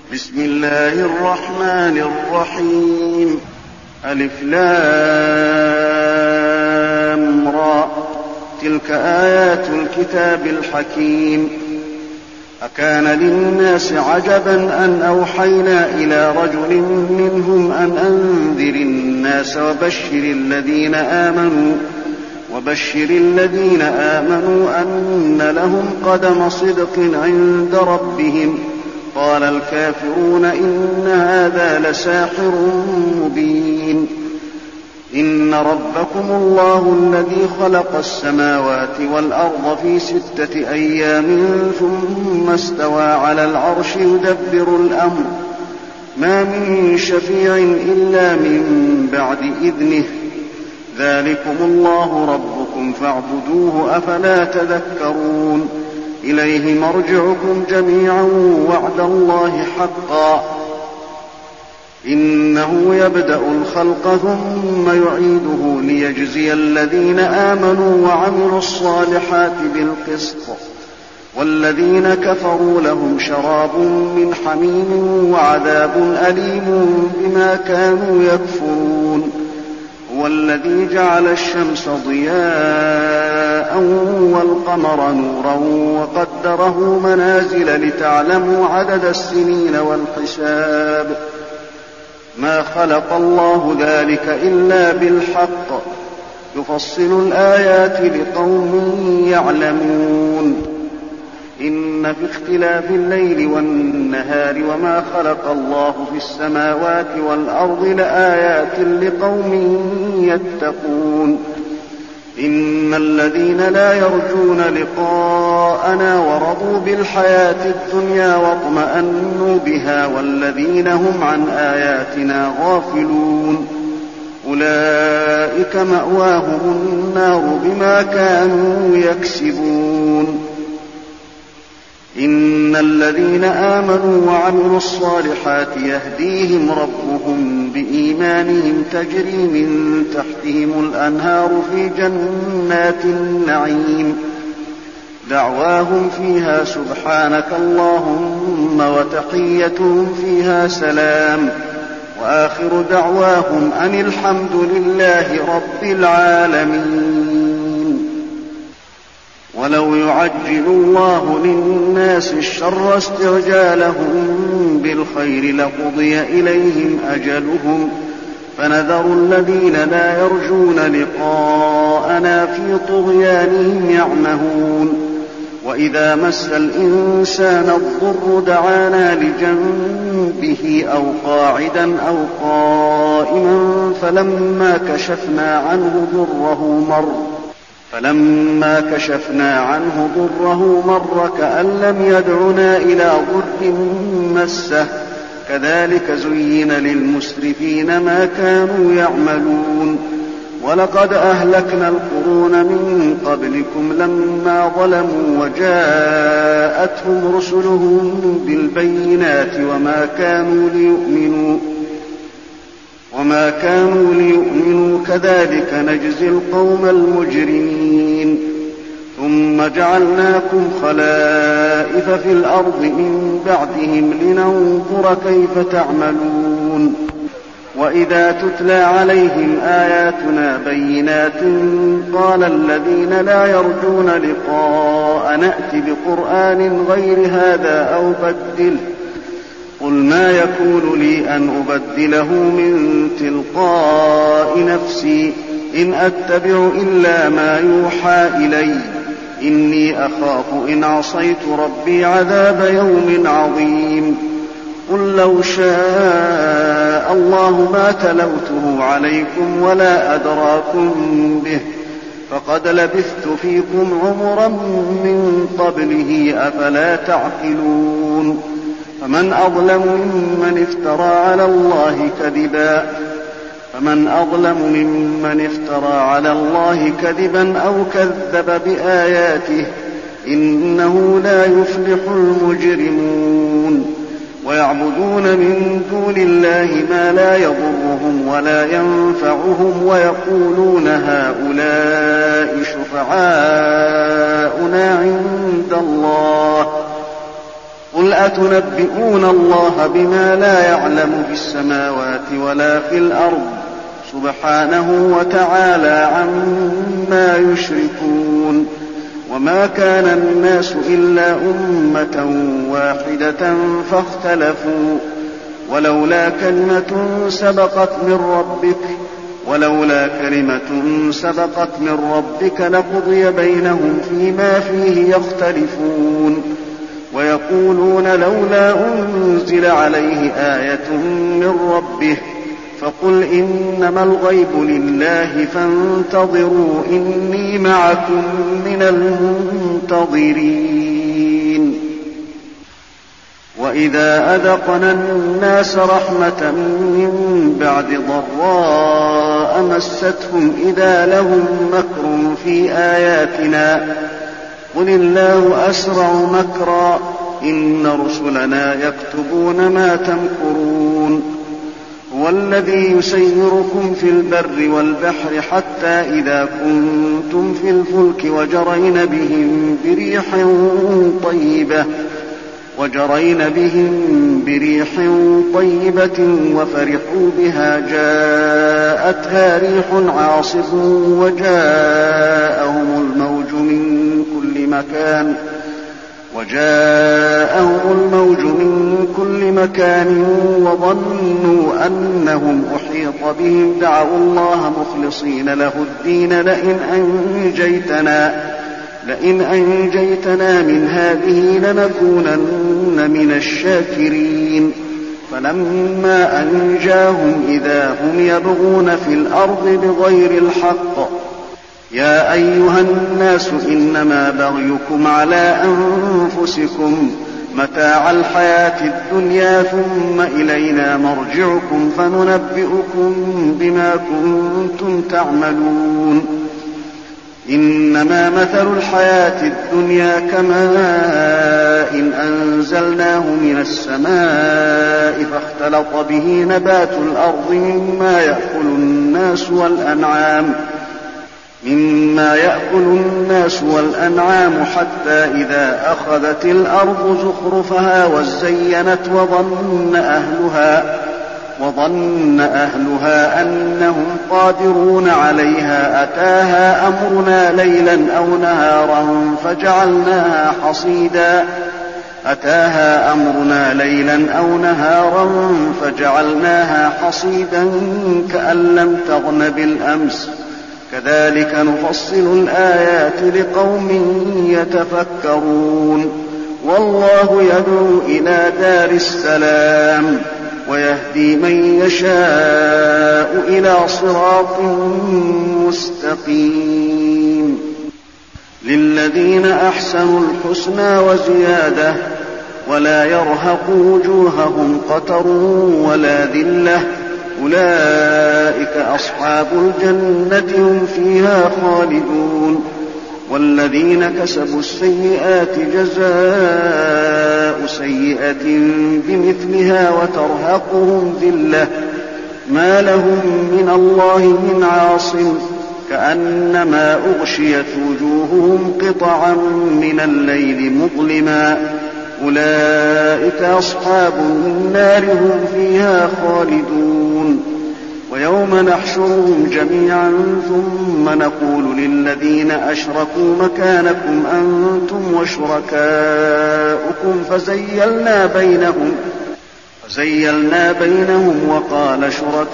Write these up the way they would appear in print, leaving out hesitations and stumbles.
بسم الله الرحمن الرحيم. ألف لام را. تلك آيات الكتاب الحكيم. أكان للناس عجبا أن أوحينا إلى رجل منهم أن أنذر الناس وبشر الذين آمنوا أن لهم قدم صدق عند ربهم. قال الكافرون إن هذا لساحر مبين. إن ربكم الله الذي خلق السماوات والأرض في 6 أيام ثم استوى على العرش يدبر الأمر ما من شفيع إلا من بعد إذنه. ذلكم الله ربكم فاعبدوه أفلا تذكرون. إليه مرجعكم جميعا وعد الله حقا. إنه يبدأ الخلق ثم يعيده ليجزي الذين آمنوا وعملوا الصالحات بالقسط. والذين كفروا لهم شراب من حميم وعذاب أليم بما كانوا يكفرون. هو الذي جعل الشمس ضياء والقمر نورا وقدره منازل لتعلموا عدد السنين والحساب. ما خلق الله ذلك إلا بالحق. يفصل الآيات لقوم يعلمون. إن في اختلاف الليل والنهار وما خلق الله في السماوات والأرض لآيات لقوم يتقون. إن الذين لا يرجون لقاءنا ورضوا بالحياة الدنيا واطمأنوا بها والذين هم عن آياتنا غافلون أولئك مأواهم النار بما كانوا يكسبون. إن الذين آمنوا وعملوا الصالحات يهديهم ربهم بإيمانهم تجري من تحتهم الأنهار في جنات النعيم. دعواهم فيها سبحانك اللهم وتحيتهم فيها سلام. وآخر دعواهم أن الحمد لله رب العالمين. ولو يعجل الله للناس الشر استعجالهم بالخير لقضي إليهم أجلهم فنذر الذين لا يرجون لقاءنا في طغيانهم يعمهون. وإذا مس الإنسان الضر دعانا لجنبه أو قاعدا أو قائما فلما كشفنا عنه ضره مر كأن لم يدعنا إلى ضر مسه. كذلك زين للمسرفين ما كانوا يعملون. ولقد أهلكنا القرون من قبلكم لما ظلموا وجاءتهم رسلهم بالبينات وما كانوا ليؤمنوا كذلك نجزي القوم المجرمين. ثم جعلناكم خلائف في الأرض من بعدهم لننظر كيف تعملون. وإذا تتلى عليهم آياتنا بينات قال الذين لا يرجون لقاء نأت بقرآن غير هذا أو بدله. قل ما يكون لي أن أبدله من تلقاء نفسي إن أتبع إلا ما يوحى إلي إني أخاف إن عصيت ربي عذاب يوم عظيم. قل لو شاء الله ما تلوته عليكم ولا أدراكم به فقد لبثت فيكم عمرا من قبله أفلا تعقلون. فمن أظلم ممن افترى على الله كذبا أو كذب بآياته إنه لا يفلح المجرمون. ويعبدون من دون الله ما لا يضرهم ولا ينفعهم ويقولون هؤلاء شفعاؤنا عند الله. قل قل أتنبئون الله بما لا يعلم في السماوات ولا في الأرض سبحانه وتعالى عما يشركون. وما كان الناس إلا أمة واحدة فاختلفوا ولولا كلمة سبقت من ربك لقضي بينهم فيما فيه يختلفون. ويقولون لولا أنزل عليه آية من ربه فقل إنما الغيب لله فانتظروا إني معكم من المنتظرين. وإذا أذقنا الناس رحمة من بعد ضراء مستهم إذا لهم مكر في آياتنا قل الله أسرع مكرا إن رسلنا يكتبون ما تمكرون. هو الذي يسيركم في البر والبحر حتى إذا كنتم في الفلك وجرين بهم بريح طيبة وفرحوا بها جاءتها ريح عاصف وجاءهم الموج من كل مكان وظنوا أنهم أحيط بهم دعوا الله مخلصين له الدين لئن أنجيتنا من هذه لنكونن من الشاكرين. فلما أنجاهم إذا هم يبغون في الأرض بغير الحق. يا أيها الناس إنما بغيكم على أنفسكم متاع الحياة الدنيا ثم إلينا مرجعكم فننبئكم بما كنتم تعملون. إنما مثل الحياة الدنيا كماء أنزلناه من السماء فاختلط به نبات الأرض مما يأكل الناس والأنعام حتى إذا أخذت الأرض زخرفها وزينت وظن أهلها أنهم قادرون عليها أتاها أمرنا ليلا أو نهارا فجعلناها حصيدا كأن لم تغن بالأمس كذلك نفصل الآيات لقوم يتفكرون. والله يدعو إلى دار السلام ويهدي من يشاء إلى صراط مستقيم. للذين أحسنوا الحسنى وزيادة ولا يرهق وجوههم قتر ولا ذلة أولئك أصحاب الجنة هم فيها خالدون. والذين كسبوا السيئات جزاء سيئة بمثلها وترهقهم ذلة ما لهم من الله من عاصم كأنما أغشيت وجوههم قطعا من الليل مظلما أولئك أصحاب النار هم فيها خالدون. ويوم نحشرهم جميعا ثم نقول للذين أشركوا مكانكم أنتم وشركاؤكم فزيلنا بينهم وقال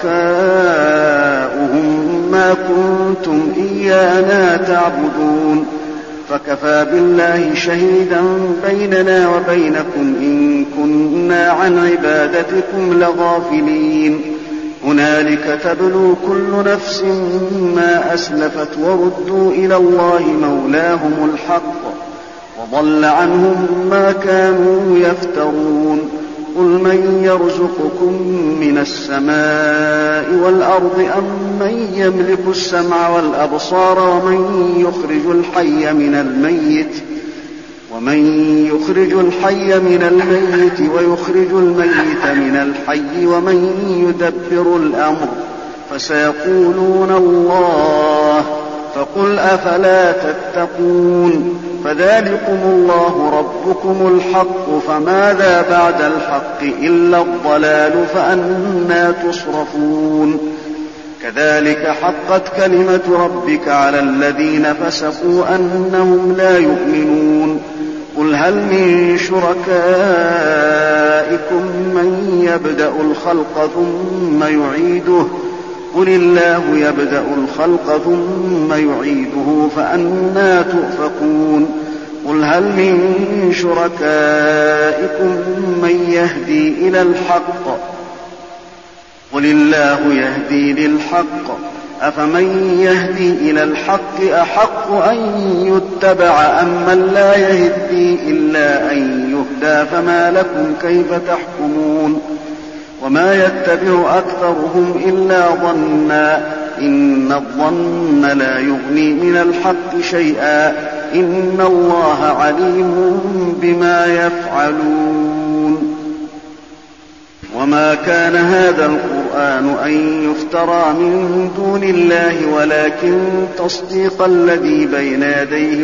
شركاؤهم ما كنتم إيانا تعبدون فكفى بالله شهيدا بيننا وبينكم إن كنا عن عبادتكم لغافلين. هنالك تبلو كل نفس ما أسلفت وردوا إلى الله مولاهم الحق وضل عنهم ما كانوا يفترون. قل من يرزقكم من السماء والأرض أم من يملك السمع والأبصار ومن يخرج الحي من الميت ويخرج الميت من الحي ومن يدبر الأمر فسيقولون الله فقل أفلا تتقون فذلكم الله ربكم الحق فماذا بعد الحق إلا الضلال فأنى تصرفون كذلك حقت كلمة ربك على الذين فسقوا أنهم لا يؤمنون قل هل من شركائكم من يبدأ الخلق ثم يعيده قل الله يبدأ الخلق ثم يعيده فأنى تؤفكون قل هل من شركائكم من يهدي إلى الحق قل الله يهدي للحق أفمن يهدي إلى الحق أحق أن يتبع أم من لا يهدي إلا أن يهدى فما لكم كيف تحكمون وما يتبع أكثرهم إلا ظنا إن الظن لا يغني من الحق شيئا إن الله عليم بما يفعلون وما كان هذا القرآن أن يفترى من دون الله ولكن تصديق الذي بين يديه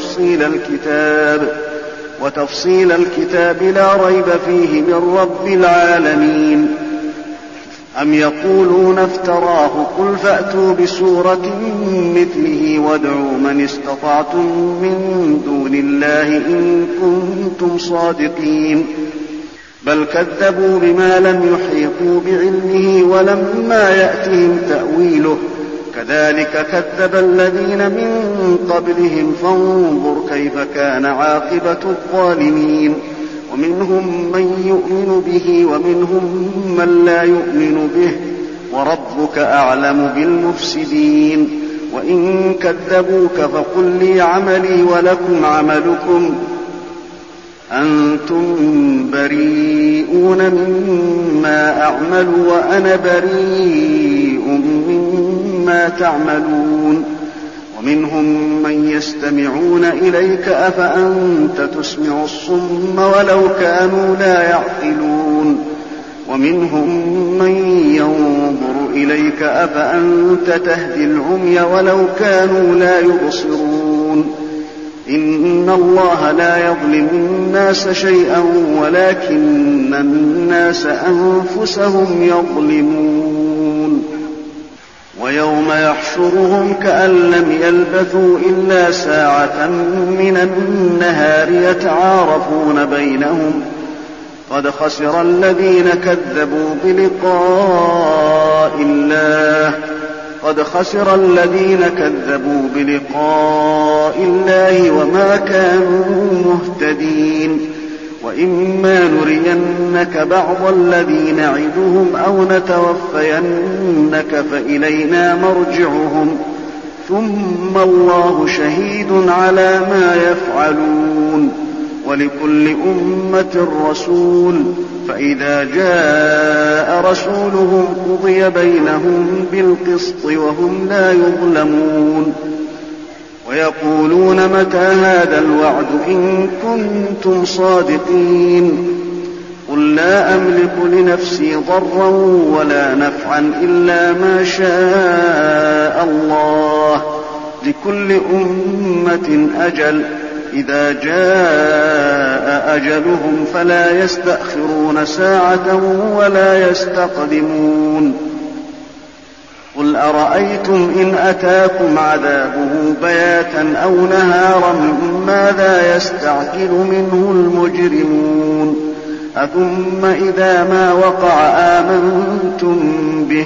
وتفصيل الكتاب لا ريب فيه من رب العالمين أم يقولون افتراه قل فأتوا بسورة مثله وادعوا من استطعتم من دون الله إن كنتم صادقين بل كذبوا بما لم يحيطوا بعلمه ولما يأتهم تأويله كذلك كذب الذين من قبلهم فانظر كيف كان عاقبة الظالمين ومنهم من يؤمن به ومنهم من لا يؤمن به وربك أعلم بالمفسدين وإن كذبوك فقل لي عملي ولكم عملكم أنتم بريئون مما أعمل وأنا بريء مما تعملون ومنهم من يستمعون إليك أفأنت تسمع الصم ولو كانوا لا يعقلون ومنهم من ينظر إليك أفأنت تهدي العمي ولو كانوا لا يبصرون إن الله لا يظلم الناس شيئا ولكن الناس أنفسهم يظلمون ويوم يحشرهم كأن لم يلبثوا إلا ساعة من النهار يتعارفون بينهم قد خسر الذين كذبوا بلقاء الله وما كانوا مهتدين وإما نرينك بعض الذي نعدهم أو نتوفينك فإلينا مرجعهم ثم الله شهيد على ما يفعلون ولكل أمة رسول فإذا جاء رسولهم قضي بينهم بالقسط وهم لا يظلمون ويقولون متى هذا الوعد إن كنتم صادقين قل لا أملك لنفسي ضرا ولا نفعا إلا ما شاء الله لكل أمة أجل إذا جاء أجلهم فلا يستأخرون ساعة ولا يستقدمون قل أرأيتم إن أتاكم عذابه بياتا أو نهارا ماذا يستعجل منه المجرمون أثم إذا ما وقع آمنتم به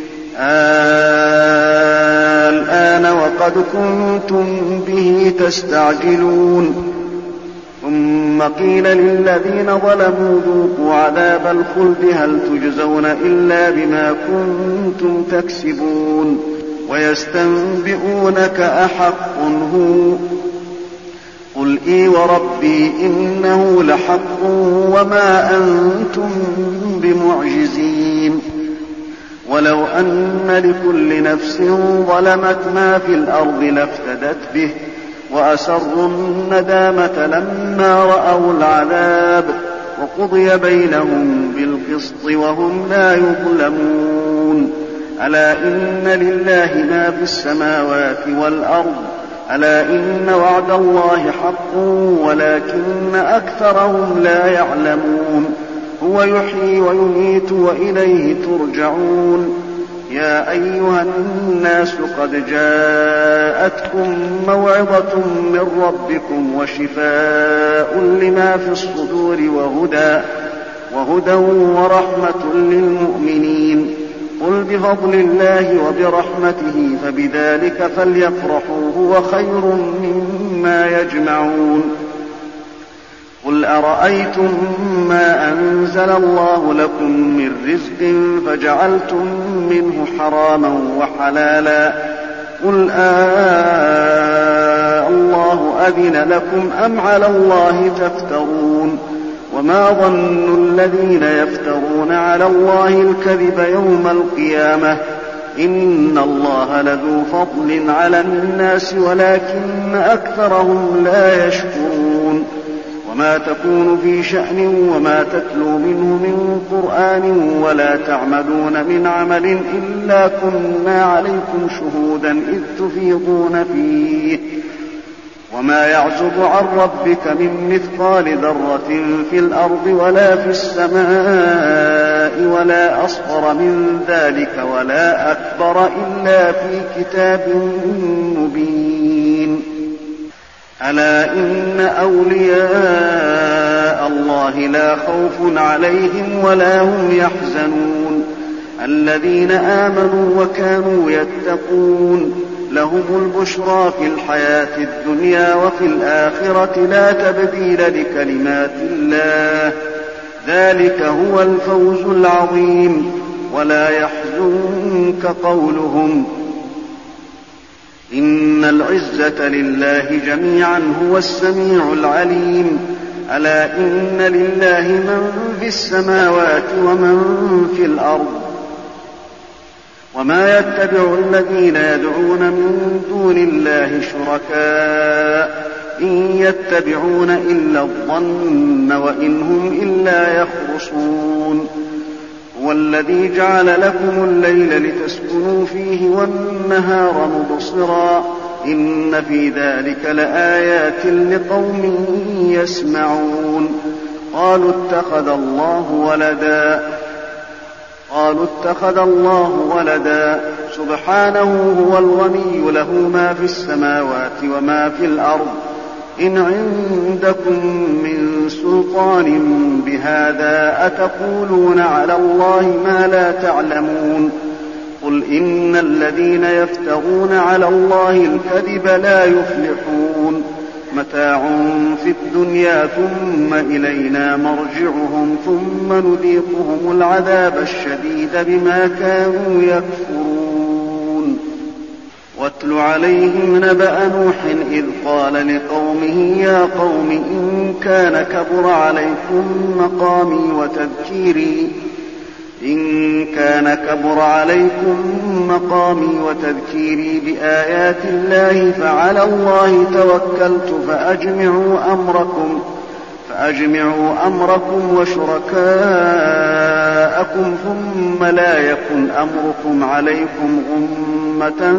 الآن وقد كنتم به تستعجلون ثم قيل للذين ظلموا ذوقوا عذاب الخلد هل تجزون إلا بما كنتم تكسبون ويستنبئونك أحق هو قل إي وربي إنه لحق وما أنتم بمعجزين ولو أن لكل نفس ظلمت ما في الأرض لافتدت به وأسروا الندامة لما رأوا العذاب وقضي بينهم بالقسط وهم لا يظلمون ألا إن لله ما في السماوات والأرض ألا إن وعد الله حق ولكن أكثرهم لا يعلمون هو يحيي ويميت وإليه ترجعون يا أيها الناس قد جاءتكم موعظة من ربكم وشفاء لما في الصدور وهدى ورحمة للمؤمنين قل بفضل الله وبرحمته فبذلك فليفرحوا هو خير مما يجمعون قل أرأيتم ما أنزل الله لكم من رزق فجعلتم منه حراما وحلالا قل الله أذن لكم أم على الله تفترون وما ظن الذين يفترون على الله الكذب يوم القيامة إن الله لذو فضل على الناس ولكن أكثرهم لا يشكرون وما تكون في شأن وما تتلو منه من قرآن ولا تعملون من عمل إلا كنا عليكم شهودا إذ تفيضون فيه وما يعزب عن ربك من مثقال ذرة في الأرض ولا في السماء ولا أصغر من ذلك ولا أكبر إلا في كتاب مبين ألا إن أولياء الله لا خوف عليهم ولا هم يحزنون الذين آمنوا وكانوا يتقون لهم البشرى في الحياة الدنيا وفي الآخرة لا تبديل لكلمات الله ذلك هو الفوز العظيم ولا يحزنك قولهم إن العزة لله جميعا هو السميع العليم ألا إن لله من في السماوات ومن في الأرض وما يتبع الذين يدعون من دون الله شركاء إن يتبعون إلا الظن وإن هم إلا يخرصون هو الذي جعل لكم الليل لتسكنوا فيه والنهار مبصرا إن في ذلك لآيات لقوم يسمعون قالوا اتخذ الله ولدا سبحانه هو الغني له ما في السماوات وما في الأرض إن عندكم من سلطان بهذا أتقولون على الله ما لا تعلمون قل إن الذين يفترون على الله الكذب لا يفلحون متاع في الدنيا ثم إلينا مرجعهم ثم نذيقهم العذاب الشديد بما كانوا يكفرون واتل عليهم نبأ نوح إذ قال لقومه يا قوم إن كان كبر عليكم مقامي وتذكيري بآيات الله فعلى الله توكلت فأجمعوا أمركم وشركاءكم ثم لا يكن أمركم عليكم غمة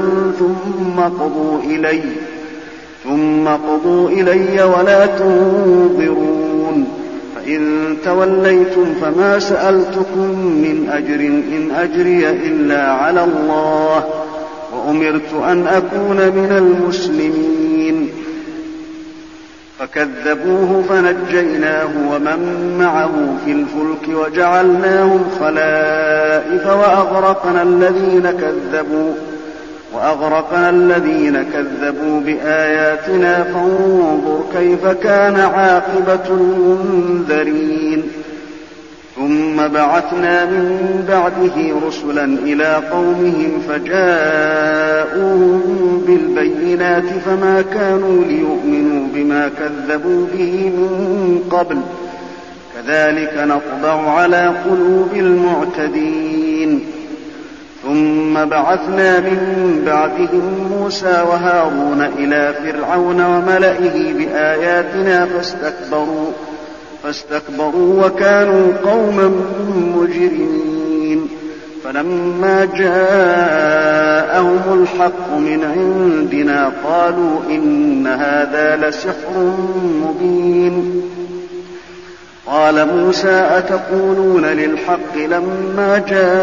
ثم قضوا إلي ولا تنظرون فإن توليتم فما سألتكم من أجر إن أجري إلا على الله وأمرت أن أكون من المسلمين فكذبوه فنجيناه ومن معه في الفلك وجعلناهم خلائف وأغرقنا الذين كذبوا بآياتنا فانظر كيف كان عاقبة المنذرين ثم بعثنا من بعده رسلا إلى قومهم فجاءوهم بالبينات فما كانوا ليؤمنوا بما كذبوا به من قبل كذلك نطبع على قلوب المعتدين ثم بعثنا من بعدهم موسى وهارون إلى فرعون وملئه بآياتنا فاستكبروا وكانوا قوما مجرمين فلما جاءهم الحق من عندنا قالوا إن هذا لسحر مبين. قال موسى أتقولون للحق لما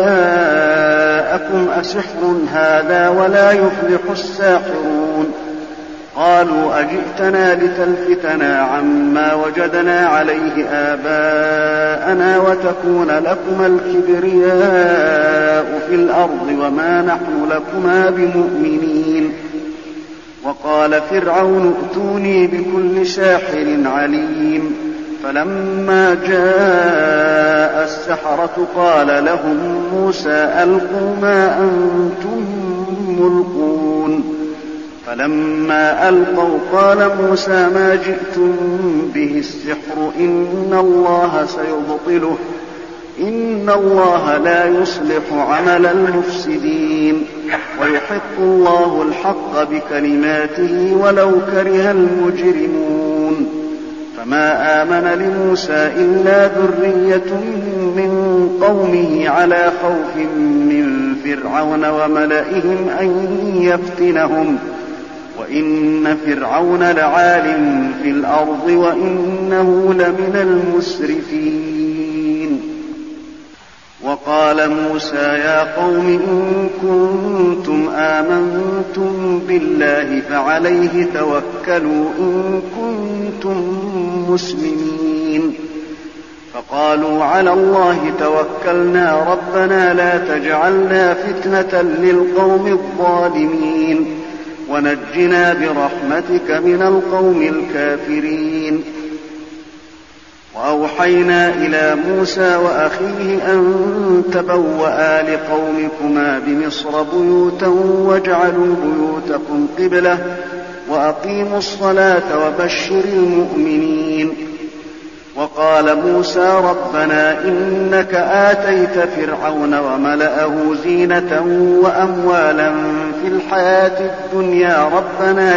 جاءكم أسحر هذا ولا يفلح الساحرون. قالوا أجئتنا لتلفتنا عما وجدنا عليه آباءنا وتكون لكما الكبرياء في الأرض وما نحن لكما بمؤمنين. وقال فرعون ائتوني بكل ساحر عليم. فلما جاء السحرة قال لهم موسى ألقوا ما أنتم ملقون. فلما ألقوا قال موسى ما جئتم به السحر إن الله سيبطله إن الله لا يصلح عمل المفسدين ويحق الله الحق بكلماته ولو كره المجرمون. فما آمن لموسى إلا ذرية من قومه على خوف من فرعون وملئهم أن يفتنهم وإن فرعون لعال في الأرض وإنه لمن المسرفين. وقال موسى يا قوم إن كنتم آمنتم بالله فعليه توكلوا إن كنتم مسلمين. فقالوا على الله توكلنا ربنا لا تجعلنا فتنة للقوم الظالمين ونجنا برحمتك من القوم الكافرين. وأوحينا إلى موسى وأخيه أن تبوأ لقومكما بمصر بيوتا واجعلوا بيوتكم قبلة وأقيموا الصلاة وبشر المؤمنين. وقال موسى ربنا إنك آتيت فرعون وملأه زينة وأموالا في الحياة الدنيا ربنا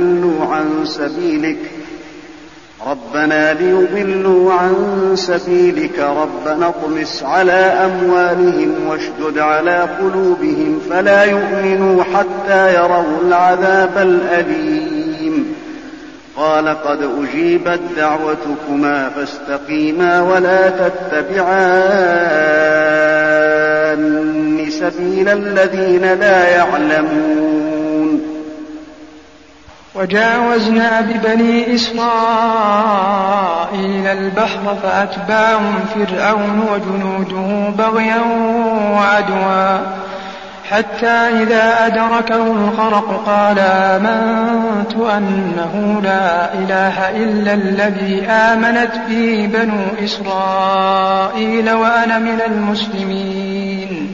ليضلوا عن سبيلك ربنا اطمس على أموالهم واشدد على قلوبهم فلا يؤمنوا حتى يروا العذاب الأليم. قال قد أجيبت دعوتكما فاستقيما ولا تتبعان سبيل الذين لا يعلمون. وجاوزنا ببني إسرائيل البحر فأتباهم فرعون وجنوده بغيا وعدوا حتى إذا أدركه الغرق قال آمنت أنه لا إله إلا الذي آمنت به بنو إسرائيل وأنا من المسلمين.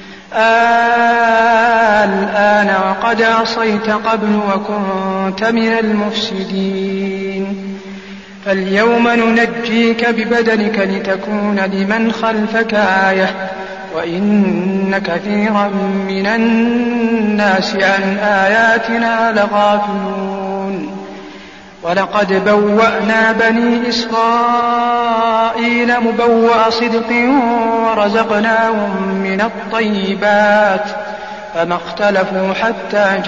الآن وقد عصيت قبل وكنت من المفسدين. فاليوم ننجيك ببدنك لتكون لمن خلفك آية وإن كثيرا من الناس عن آياتنا لغافلون. ولقد بوأنا بني إسرائيل مبوأ صدق ورزقناهم من الطيبات فما اختلفوا حتى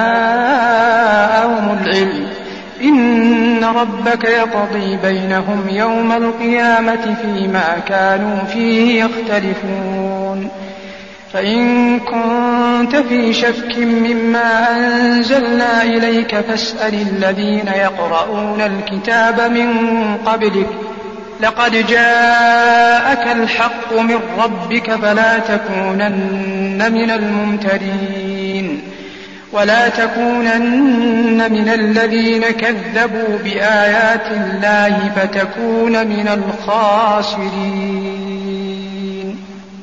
جاءهم العلم إن ربك يقضي بينهم يوم القيامة فيما كانوا فيه يختلفون. فإن كنت في شك مما أنزلنا إليك فاسأل الذين يقرؤون الكتاب من قبلك لقد جاءك الحق من ربك فلا تكونن من الممترين ولا تكونن من الذين كذبوا بآيات الله فتكون من الخاسرين.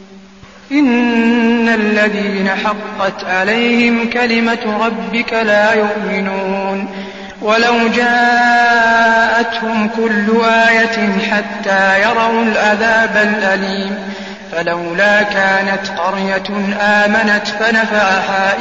إن الذين حقت عليهم كلمة ربك لا يؤمنون ولو جاءتهم كل آية حتى يروا العذاب الأليم. فلولا كانت قرية آمنت فنفعها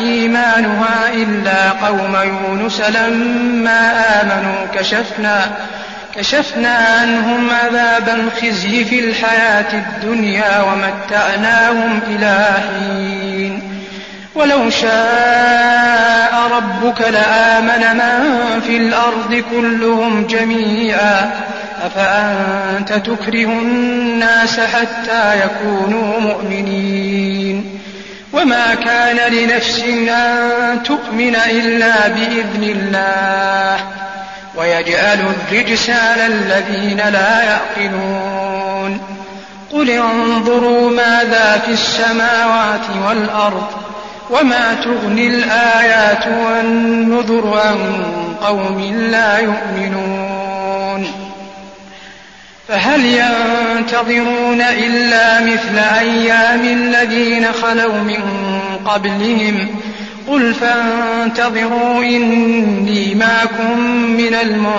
إيمانها إلا قوم يونس لما آمنوا كشفنا عنهم عذاب الخزي في الحياة الدنيا ومتعناهم إلى حين ولو شاء ربك لآمن من في الأرض كلهم جميعا أفأنت تكره الناس حتى يكونوا مؤمنين وما كان لنفس أن تؤمن إلا بإذن الله ويجعل الرجس على الذين لا يعقلون قل انظروا ماذا في السماوات والأرض وما تغني الآيات والنذر عن قوم لا يؤمنون فهل ينتظرون إلا مثل أيام الذين خلوا من قبلهم قل فانتظروا إني معكم من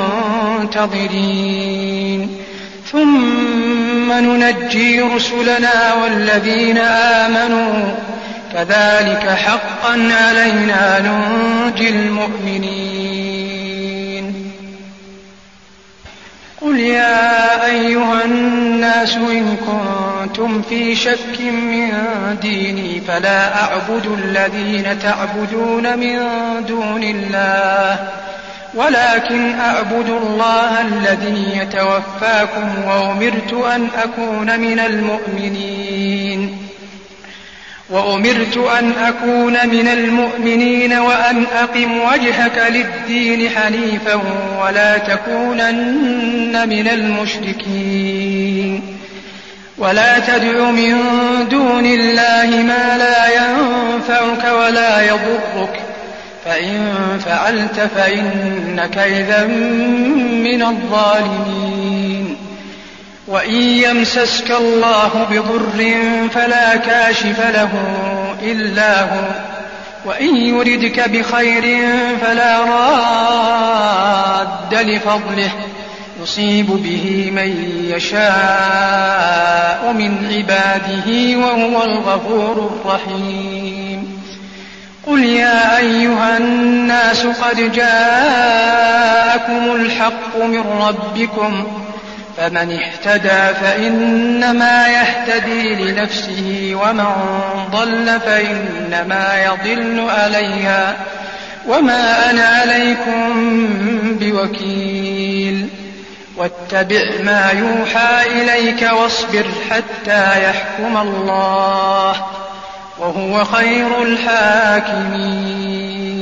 المنتظرين ثم ننجي رسلنا والذين آمنوا كذلك حقا علينا ننجي المؤمنين قل يا أيها الناس إن كنتم في شك من ديني فلا أعبد الذين تعبدون من دون الله ولكن أعبد الله الذي يتوفاكم وأمرت أن أكون من المؤمنين وأن أقم وجهك للدين حنيفا ولا تكونن من المشركين ولا تدع من دون الله ما لا ينفعك ولا يضرك فإن فعلت فإنك إذا من الظالمين وإن يمسسك الله بضر فلا كاشف له إلا هو وإن يردك بخير فلا راد لفضله يصيب به من يشاء من عباده وهو الغفور الرحيم قل يا أيها الناس قد جاءكم الحق من ربكم فمن اهتدى فإنما يهتدي لنفسه ومن ضل فإنما يضل عليها وما أنا عليكم بوكيل واتبع ما يوحى إليك واصبر حتى يحكم الله وهو خير الحاكمين